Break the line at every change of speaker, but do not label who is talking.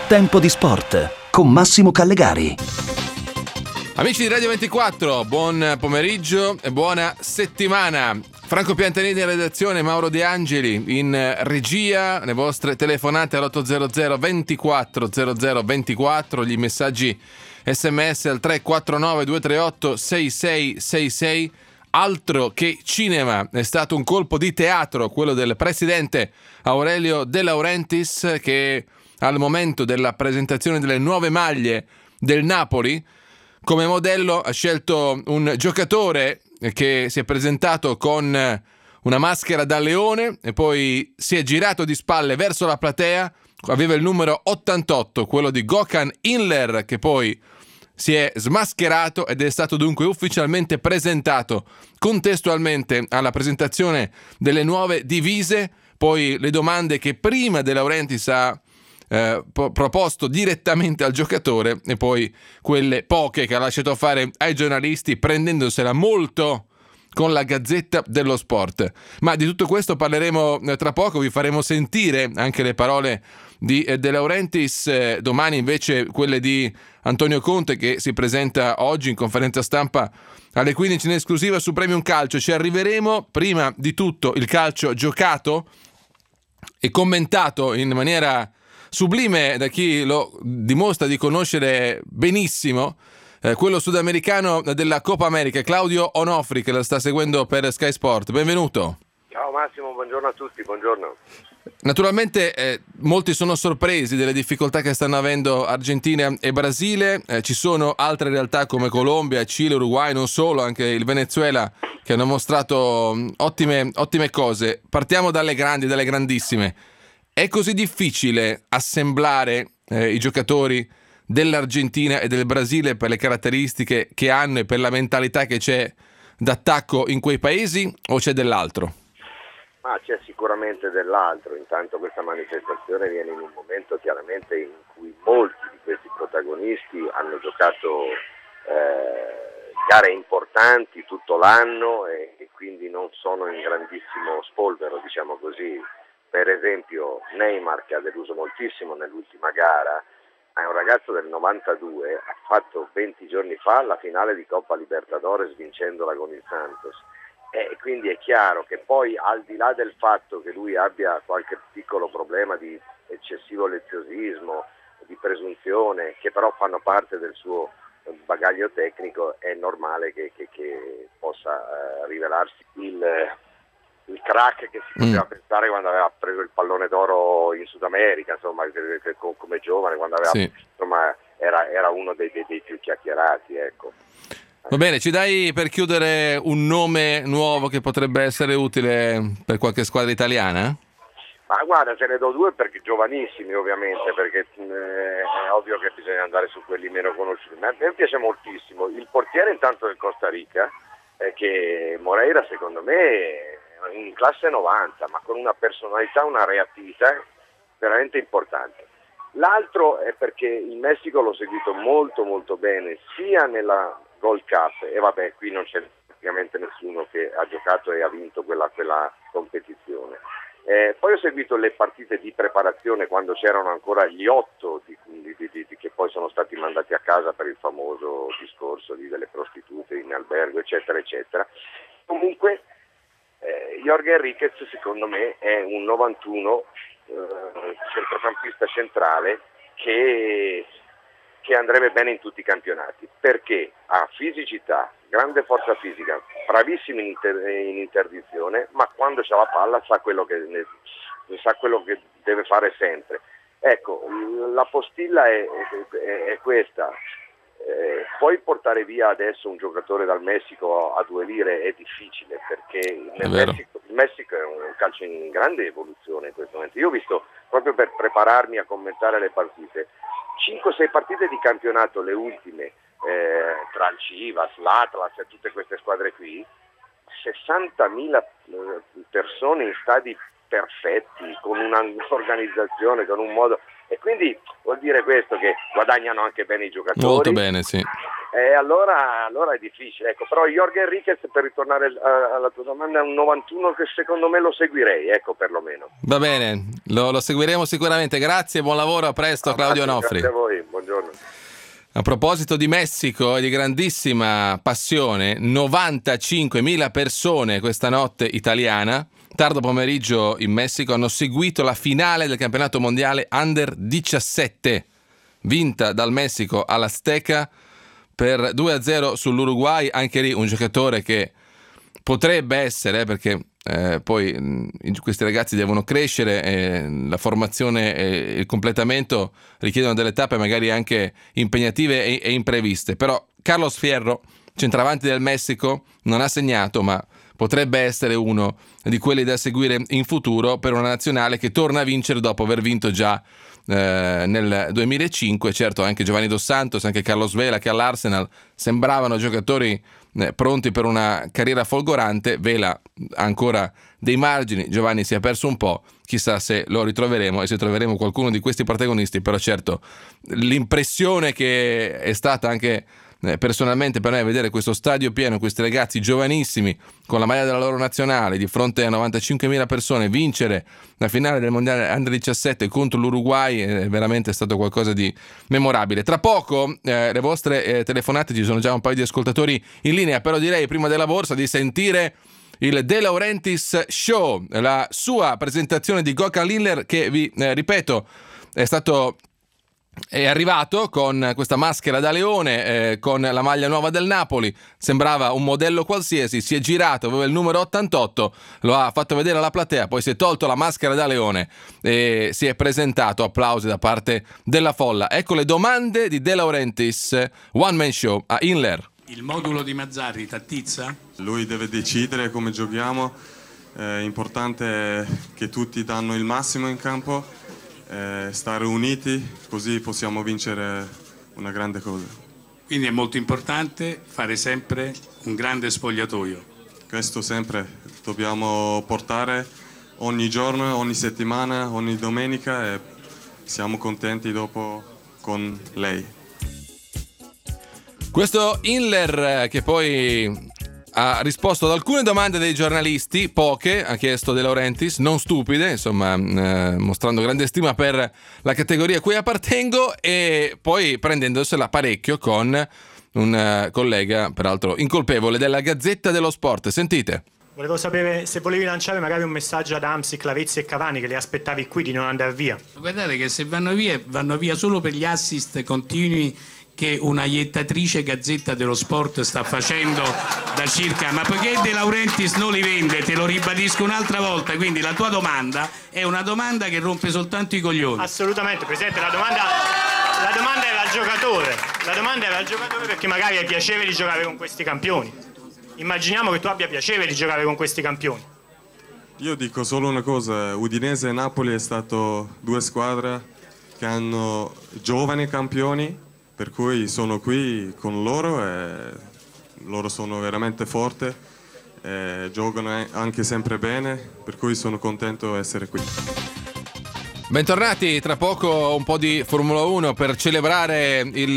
Tempo di sport con Massimo Callegari.
Amici di Radio 24, buon pomeriggio e buona settimana. Franco Piantanini in redazione, Mauro De Angeli in regia, le vostre telefonate all'800 24 00 24, gli messaggi SMS al 349 238 6666. Altro che cinema, è stato un colpo di teatro quello del presidente Aurelio De Laurentiis, che al momento della presentazione delle nuove maglie del Napoli come modello ha scelto un giocatore che si è presentato con una maschera da leone e poi si è girato di spalle verso la platea. Aveva il numero 88, quello di Gökhan Inler, che poi si è smascherato ed è stato dunque ufficialmente presentato contestualmente alla presentazione delle nuove divise. Poi le domande che prima De Laurentiis ha proposto direttamente al giocatore e poi quelle poche che ha lasciato fare ai giornalisti, prendendosela molto con la Gazzetta dello Sport. Ma di tutto questo parleremo tra poco, vi faremo sentire anche le parole di De Laurentiis, domani invece quelle di Antonio Conte, che si presenta oggi in conferenza stampa alle 15 in esclusiva su Premium Calcio. Ci arriveremo. Prima di tutto il calcio giocato e commentato in maniera sublime da chi lo dimostra di conoscere benissimo, quello sudamericano della Coppa America, Claudio Onofri, che la sta seguendo per Sky Sport. Benvenuto.
Ciao Massimo, buongiorno a tutti, buongiorno.
Naturalmente molti sono sorpresi delle difficoltà che stanno avendo Argentina e Brasile, ci sono altre realtà come Colombia, Cile, Uruguay, non solo, anche il Venezuela, che hanno mostrato ottime cose. Partiamo dalle grandi, dalle grandissime. È così difficile assemblare i giocatori dell'Argentina e del Brasile per le caratteristiche che hanno e per la mentalità che c'è d'attacco in quei paesi, o c'è dell'altro?
Ma c'è sicuramente dell'altro. Intanto questa manifestazione viene in un momento chiaramente in cui molti di questi protagonisti hanno giocato gare importanti tutto l'anno e quindi non sono in grandissimo spolvero, diciamo così. Per esempio Neymar, che ha deluso moltissimo nell'ultima gara, è un ragazzo del 92, ha fatto 20 giorni fa la finale di Coppa Libertadores vincendola con il Santos. E quindi è chiaro che poi, al di là del fatto che lui abbia qualche piccolo problema di eccessivo leziosismo, di presunzione, che però fanno parte del suo bagaglio tecnico, è normale che possa rivelarsi il crack che si poteva pensare quando aveva preso il pallone d'oro in Sud America, insomma, come giovane, quando aveva, sì. Insomma, era uno dei più chiacchierati, ecco.
Va bene, ci dai per chiudere un nome nuovo che potrebbe essere utile per qualche squadra italiana?
Ma guarda, ce ne do due perché giovanissimi ovviamente, perché è ovvio che bisogna andare su quelli meno conosciuti. Ma a me piace moltissimo il portiere intanto del Costa Rica, che Moreira secondo me è in classe 90, ma con una personalità, una reattività veramente importante. L'altro è perché in Messico l'ho seguito molto molto bene, sia nella Gold Cup, e vabbè, qui non c'è praticamente nessuno che ha giocato e ha vinto quella competizione. Poi ho seguito le partite di preparazione quando c'erano ancora gli 8 che poi sono stati mandati a casa per il famoso discorso delle prostitute in albergo, eccetera eccetera. Comunque Jorge Enriquez secondo me è un 91 centrocampista centrale che andrebbe bene in tutti i campionati, perché ha fisicità, grande forza fisica, bravissimo in interdizione, ma quando c'ha la palla sa quello che deve fare sempre. Ecco, la postilla è questa. Poi portare via adesso un giocatore dal Messico a 2 lire è difficile, perché il Messico è un calcio in grande evoluzione in questo momento. Io ho visto, proprio per prepararmi a commentare le partite, 5-6 partite di campionato, le ultime, tra il Chivas, l'Atlas e tutte queste squadre qui, 60.000 persone in stadi perfetti, con un'organizzazione, con un modo, e quindi vuol dire questo, che guadagnano anche bene i giocatori.
Molto bene, sì.
allora è difficile, ecco. Però Jorge Enriquez, per ritornare alla tua domanda, è un 91 che secondo me lo seguirei, ecco, perlomeno.
Va bene, lo seguiremo sicuramente. Grazie, buon lavoro, a presto, Claudio Onofri.
Grazie a voi, buongiorno.
A proposito di Messico e di grandissima passione, 95.000 persone questa notte italiana, tardo pomeriggio in Messico, hanno seguito la finale del campionato mondiale Under 17, vinta dal Messico all'Azteca per 2-0 sull'Uruguay. Anche lì un giocatore che potrebbe essere, perché poi questi ragazzi devono crescere, la formazione e il completamento richiedono delle tappe magari anche impegnative e impreviste, però Carlos Fierro, centravanti del Messico, non ha segnato, ma potrebbe essere uno di quelli da seguire in futuro per una nazionale che torna a vincere dopo aver vinto già nel 2005. Certo, anche Giovanni Dos Santos, anche Carlos Vela, che all'Arsenal sembravano giocatori pronti per una carriera folgorante. Vela ha ancora dei margini, Giovanni si è perso un po', chissà se lo ritroveremo e se troveremo qualcuno di questi protagonisti. Però certo, l'impressione che è stata anche personalmente per me vedere questo stadio pieno, questi ragazzi giovanissimi con la maglia della loro nazionale di fronte a 95.000 persone, vincere la finale del mondiale Under 17 contro l'Uruguay è veramente stato qualcosa di memorabile. Tra poco le vostre telefonate, ci sono già un paio di ascoltatori in linea, però direi prima della borsa di sentire il De Laurentiis Show, la sua presentazione di Gökhan Inler che vi ripeto è arrivato con questa maschera da leone, con la maglia nuova del Napoli, sembrava un modello qualsiasi, si è girato, aveva il numero 88, lo ha fatto vedere alla platea, poi si è tolto la maschera da leone e si è presentato, applausi da parte della folla. Ecco le domande di De Laurentiis, One Man Show a Inler.
Il modulo di Mazzarri t'attizza?
Lui deve decidere come giochiamo, è importante che tutti danno il massimo in campo, stare uniti, così possiamo vincere una grande cosa.
Quindi è molto importante fare sempre un grande spogliatoio.
Questo sempre dobbiamo portare ogni giorno, ogni settimana, ogni domenica, e siamo contenti dopo con lei.
Questo Inler che poi ha risposto ad alcune domande dei giornalisti, poche, ha chiesto De Laurentiis, non stupide, insomma, mostrando grande stima per la categoria a cui appartengo, e poi prendendosela parecchio con un collega, peraltro incolpevole, della Gazzetta dello Sport. Sentite.
Volevo sapere se volevi lanciare magari un messaggio ad Hamsik, Lavezzi e Cavani, che li aspettavi qui di non andare via.
Guardate che se vanno via solo per gli assist continui che una iettatrice Gazzetta dello Sport sta facendo da circa, ma poiché De Laurentiis non li vende, te lo ribadisco un'altra volta, quindi la tua domanda è una domanda che rompe soltanto i coglioni.
Assolutamente, Presidente, la domanda era al giocatore, perché magari hai piacere di giocare con questi campioni. Immaginiamo che tu abbia piacere di giocare con questi campioni.
Io dico solo una cosa, Udinese e Napoli è stato due squadre che hanno giovani campioni, per cui sono qui con loro e loro sono veramente forti, giocano anche sempre bene, per cui sono contento di essere qui.
Bentornati, tra poco un po' di Formula 1 per celebrare il